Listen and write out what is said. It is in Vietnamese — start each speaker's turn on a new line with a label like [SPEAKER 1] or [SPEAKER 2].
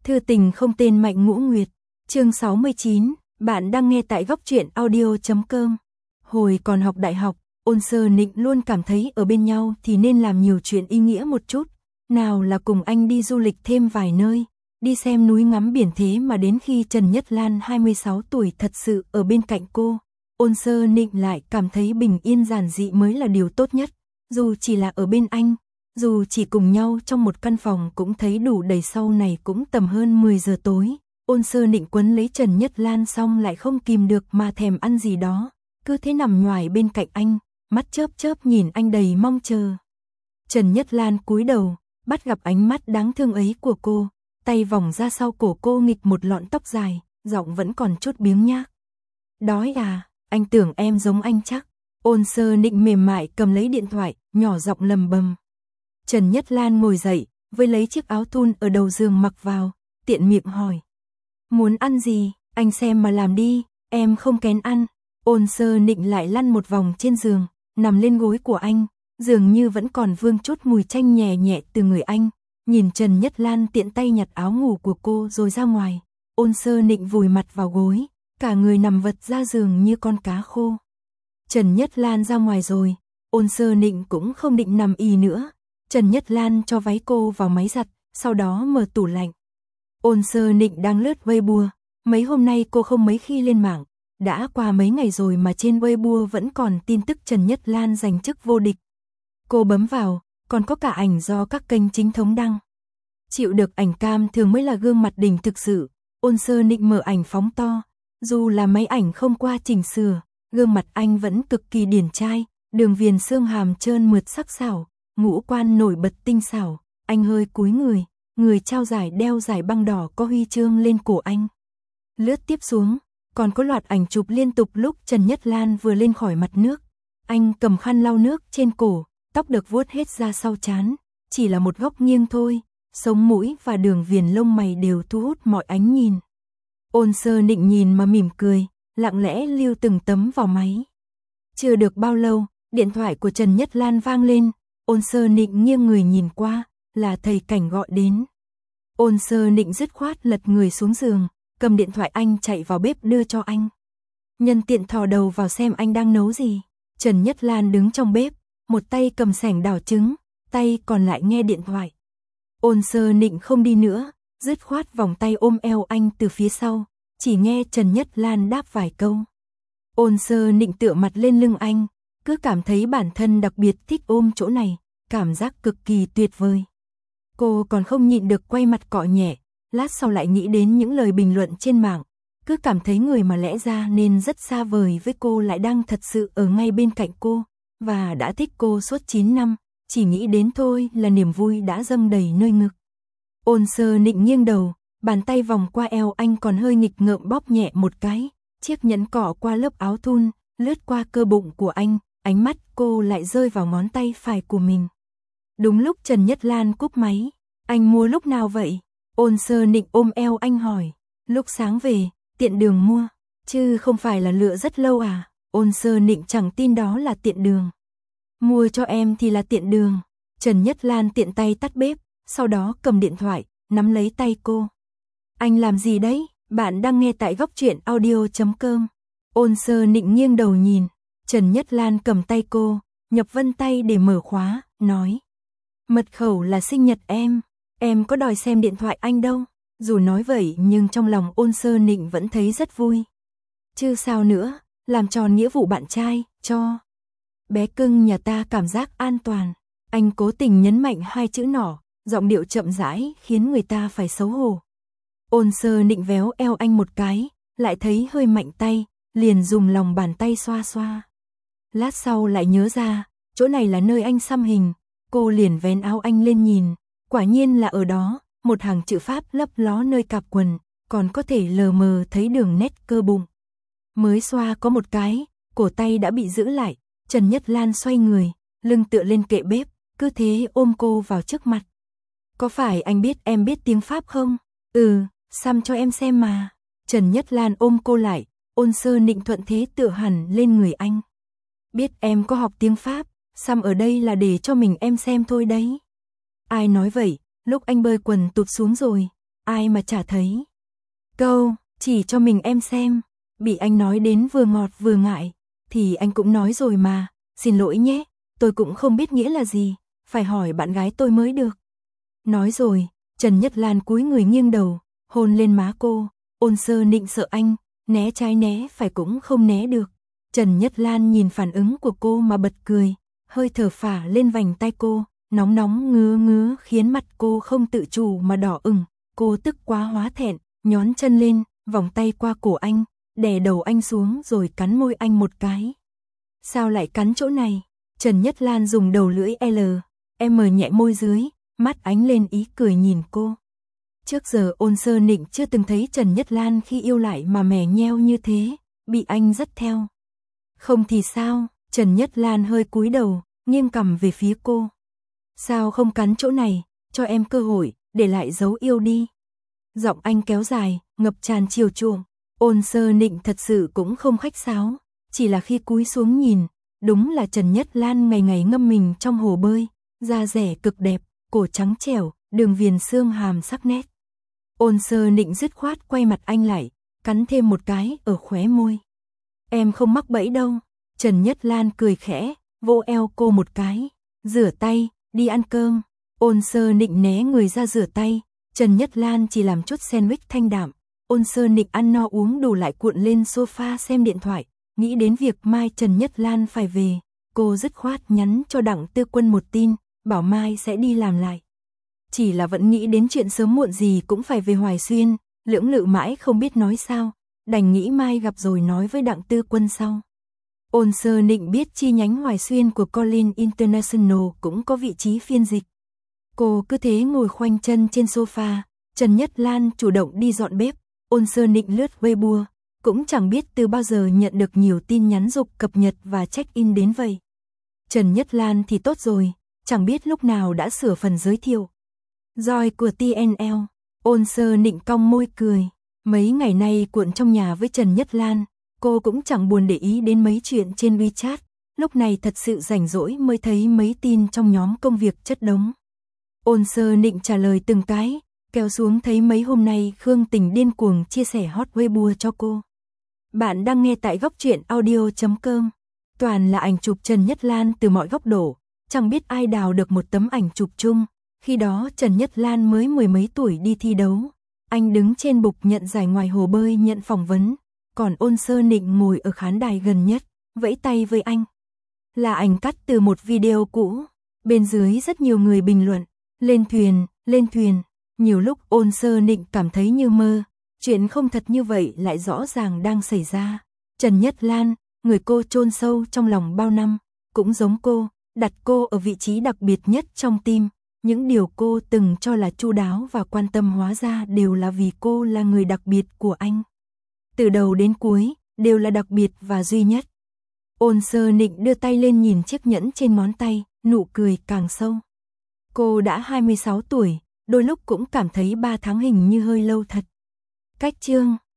[SPEAKER 1] Thư tình không tên Mạnh Ngũ Nguyệt, chương 69, bạn đang nghe tại góc truyện audio.com. Hồi còn học đại học, Ôn Sơ Nịnh luôn cảm thấy ở bên nhau thì nên làm nhiều chuyện ý nghĩa một chút, nào là cùng anh đi du lịch thêm vài nơi, đi xem núi ngắm biển, thế mà đến khi Trần Nhất Lan 26 tuổi thật sự ở bên cạnh cô, Ôn Sơ Nịnh lại cảm thấy bình yên giản dị mới là điều tốt nhất, dù chỉ là ở bên anh. Dù chỉ cùng nhau trong một căn phòng cũng thấy đủ đầy. Sau này cũng tầm hơn 10 giờ tối, Ôn Sơ Nịnh quấn lấy Trần Nhất Lan xong lại không kìm được mà thèm ăn gì đó, cứ thế nằm nhoài bên cạnh anh, mắt chớp chớp nhìn anh đầy mong chờ. Trần Nhất Lan cúi đầu, bắt gặp ánh mắt đáng thương ấy của cô, tay vòng ra sau cổ cô nghịch một lọn tóc dài, giọng vẫn còn chút biếng nhác. Đói à, anh tưởng em giống anh chắc. Ôn Sơ Nịnh mềm mại cầm lấy điện thoại, nhỏ giọng lầm bầm. Trần Nhất Lan ngồi dậy, với lấy chiếc áo thun ở đầu giường mặc vào, tiện miệng hỏi. Muốn ăn gì, anh xem mà làm đi, em không kén ăn. Ôn Sơ Nịnh lại lăn một vòng trên giường, nằm lên gối của anh, dường như vẫn còn vương chút mùi chanh nhẹ nhẹ từ người anh. Nhìn Trần Nhất Lan tiện tay nhặt áo ngủ của cô rồi ra ngoài, Ôn Sơ Nịnh vùi mặt vào gối, cả người nằm vật ra giường như con cá khô. Trần Nhất Lan ra ngoài rồi, Ôn Sơ Nịnh cũng không định nằm ì nữa. Trần Nhất Lan cho váy cô vào máy giặt, sau đó mở tủ lạnh. Ôn Sơ Nịnh đang lướt Weibo, mấy hôm nay cô không mấy khi lên mạng, đã qua mấy ngày rồi mà trên Weibo vẫn còn tin tức Trần Nhất Lan giành chức vô địch. Cô bấm vào, còn có cả ảnh do các kênh chính thống đăng. Chịu được ảnh cam thường mới là gương mặt đỉnh thực sự, Ôn Sơ Nịnh mở ảnh phóng to, dù là máy ảnh không qua chỉnh sửa, gương mặt anh vẫn cực kỳ điển trai, đường viền xương hàm trơn mượt sắc sảo. Ngũ quan nổi bật tinh xảo, anh hơi cúi người trao giải đeo giải băng đỏ có huy chương lên cổ anh. Lướt tiếp xuống, còn có loạt ảnh chụp liên tục lúc Trần Nhất Lan vừa lên khỏi mặt nước. Anh cầm khăn lau nước trên cổ, tóc được vuốt hết ra sau trán, chỉ là một góc nghiêng thôi, sống mũi và đường viền lông mày đều thu hút mọi ánh nhìn. Ôn Sơ Nịnh nhìn mà mỉm cười, lặng lẽ lưu từng tấm vào máy. Chưa được bao lâu, điện thoại của Trần Nhất Lan vang lên. Ôn Sơ Nịnh nghiêng người nhìn qua, là thầy Cảnh gọi đến. Ôn Sơ Nịnh dứt khoát lật người xuống giường, cầm điện thoại anh chạy vào bếp đưa cho anh. Nhân tiện thò đầu vào xem anh đang nấu gì. Trần Nhất Lan đứng trong bếp, một tay cầm sảnh đảo trứng, tay còn lại nghe điện thoại. Ôn Sơ Nịnh không đi nữa, dứt khoát vòng tay ôm eo anh từ phía sau, chỉ nghe Trần Nhất Lan đáp vài câu. Ôn Sơ Nịnh tựa mặt lên lưng anh, cứ cảm thấy bản thân đặc biệt thích ôm chỗ này, cảm giác cực kỳ tuyệt vời. Cô còn không nhịn được quay mặt cọ nhẹ, lát sau lại nghĩ đến những lời bình luận trên mạng, cứ cảm thấy người mà lẽ ra nên rất xa vời với cô lại đang thật sự ở ngay bên cạnh cô, và đã thích cô suốt 9 năm, chỉ nghĩ đến thôi là niềm vui đã dâng đầy nơi ngực. Ôn Sơ Nịnh nghiêng đầu, bàn tay vòng qua eo anh còn hơi nghịch ngợm bóp nhẹ một cái, chiếc nhẫn cọ qua lớp áo thun, lướt qua cơ bụng của anh. Ánh mắt cô lại rơi vào ngón tay phải của mình. Đúng lúc Trần Nhất Lan cúp máy. Anh mua lúc nào vậy? Ôn Sơ Nịnh ôm eo anh hỏi. Lúc sáng về, tiện đường mua. Chứ không phải là lựa rất lâu à? Ôn Sơ Nịnh chẳng tin đó là tiện đường. Mua cho em thì là tiện đường. Trần Nhất Lan tiện tay tắt bếp, sau đó cầm điện thoại, nắm lấy tay cô. Anh làm gì đấy? Bạn đang nghe tại góc truyện audio.com. Ôn Sơ Nịnh nghiêng đầu nhìn. Trần Nhất Lan cầm tay cô, nhập vân tay để mở khóa, nói. Mật khẩu là sinh nhật em có đòi xem điện thoại anh đâu. Dù nói vậy nhưng trong lòng Ôn Sơ Nịnh vẫn thấy rất vui. Chứ sao nữa, làm tròn nghĩa vụ bạn trai, cho bé cưng nhà ta cảm giác an toàn. Anh cố tình nhấn mạnh hai chữ nọ, giọng điệu chậm rãi khiến người ta phải xấu hổ. Ôn Sơ Nịnh véo eo anh một cái, lại thấy hơi mạnh tay, liền dùng lòng bàn tay xoa xoa. Lát sau lại nhớ ra, chỗ này là nơi anh xăm hình, cô liền vén áo anh lên nhìn, quả nhiên là ở đó, một hàng chữ Pháp lấp ló nơi cạp quần, còn có thể lờ mờ thấy đường nét cơ bụng. Mới xoa có một cái, cổ tay đã bị giữ lại, Trần Nhất Lan xoay người, lưng tựa lên kệ bếp, cứ thế ôm cô vào trước mặt. Có phải anh biết em biết tiếng Pháp không? Xăm cho em xem mà. Trần Nhất Lan ôm cô lại, Ôn Sơ Nịnh thuận thế tựa hẳn lên người anh. Biết em có học tiếng Pháp, xăm ở đây là để cho mình em xem thôi đấy. Ai nói vậy, lúc anh bơi quần tụt xuống rồi. ai mà chả thấy. Câu, chỉ cho mình em xem, bị anh nói đến vừa ngọt vừa ngại, thì anh cũng nói rồi mà, xin lỗi nhé, tôi cũng không biết nghĩa là gì, phải hỏi bạn gái tôi mới được. Nói rồi, Trần Nhất Lan cúi người nghiêng đầu, hôn lên má cô, Ôn Sơ Nịnh sợ anh, né trái né phải cũng không né được. Trần Nhất Lan nhìn phản ứng của cô mà bật cười, hơi thở phả lên vành tay cô, nóng nóng ngứa ngứa khiến mặt cô không tự chủ mà đỏ ửng. Cô tức quá hóa thẹn, nhón chân lên, vòng tay qua cổ anh, đè đầu anh xuống rồi cắn môi anh một cái. Sao lại cắn chỗ này? Trần Nhất Lan dùng đầu lưỡi M nhẹ môi dưới, mắt ánh lên ý cười nhìn cô. Trước giờ Ôn Sơ Nịnh chưa từng thấy Trần Nhất Lan khi yêu lại mà mè nheo như thế, bị anh dắt theo. Không thì sao? Trần Nhất Lan hơi cúi đầu, nghiêng cằm về phía cô. Sao không cắn chỗ này, cho em cơ hội, để lại dấu yêu đi. Giọng anh kéo dài, ngập tràn chiều chuộng. Ôn Sơ Nịnh thật sự cũng không khách sáo, chỉ là khi cúi xuống nhìn, đúng là Trần Nhất Lan ngày ngày ngâm mình trong hồ bơi, da dẻ cực đẹp, cổ trắng trẻo, đường viền xương hàm sắc nét. Ôn Sơ Nịnh dứt khoát quay mặt anh lại, cắn thêm một cái ở khóe môi. Em không mắc bẫy đâu. Trần Nhất Lan cười khẽ, vỗ eo cô một cái. Rửa tay, đi ăn cơm. Ôn Sơ Nịnh né người ra rửa tay. Trần Nhất Lan chỉ làm chút sandwich thanh đạm. Ôn Sơ Nịnh ăn no uống đủ lại cuộn lên sofa xem điện thoại. Nghĩ đến việc mai Trần Nhất Lan phải về, cô dứt khoát nhắn cho Đặng Tư Quân một tin, bảo mai sẽ đi làm lại. Chỉ là vẫn nghĩ đến chuyện sớm muộn gì cũng phải về Hoài Xuyên, lưỡng lự mãi không biết nói sao, đành nghĩ mai gặp rồi nói với Đặng Tư Quân sau. Ôn Sơ Nịnh biết chi nhánh Hoài Xuyên của Collins International cũng có vị trí phiên dịch. Cô cứ thế ngồi khoanh chân trên sofa, Trần Nhất Lan chủ động đi dọn bếp, Ôn Sơ Nịnh lướt Weibo, cũng chẳng biết từ bao giờ nhận được nhiều tin nhắn dục cập nhật và check-in đến vậy. Trần Nhất Lan thì tốt rồi, chẳng biết lúc nào đã sửa phần giới thiệu. Rồi của TNL, Ôn Sơ Nịnh cong môi cười, mấy ngày nay cuộn trong nhà với Trần Nhất Lan, cô cũng chẳng buồn để ý đến mấy chuyện trên WeChat, lúc này thật sự rảnh rỗi mới thấy mấy tin trong nhóm công việc chất đống. Ôn Sơ Nịnh trả lời từng cái, kéo xuống thấy mấy hôm nay Khương Tình điên cuồng chia sẻ hot Weibo cho cô. Bạn đang nghe tại góc truyện audio.com, toàn là ảnh chụp Trần Nhất Lan từ mọi góc độ, chẳng biết ai đào được một tấm ảnh chụp chung. Khi đó Trần Nhất Lan mới mười mấy tuổi đi thi đấu, anh đứng trên bục nhận giải ngoài hồ bơi nhận phỏng vấn, còn Ôn Sơ Nịnh ngồi ở khán đài gần nhất, vẫy tay với anh. Là ảnh cắt từ một video cũ, bên dưới rất nhiều người bình luận, lên thuyền, nhiều lúc Ôn Sơ Nịnh cảm thấy như mơ, chuyện không thật như vậy lại rõ ràng đang xảy ra. Trần Nhất Lan, người cô chôn sâu trong lòng bao năm, cũng giống cô, đặt cô ở vị trí đặc biệt nhất trong tim. Những điều cô từng cho là chu đáo và quan tâm hóa ra đều là vì cô là người đặc biệt của anh. Từ đầu đến cuối, đều là đặc biệt và duy nhất. Ôn Sơ Nịnh đưa tay lên nhìn chiếc nhẫn trên ngón tay, nụ cười càng sâu. Cô đã 26 tuổi, đôi lúc cũng cảm thấy 3 tháng hình như hơi lâu thật. Cách chương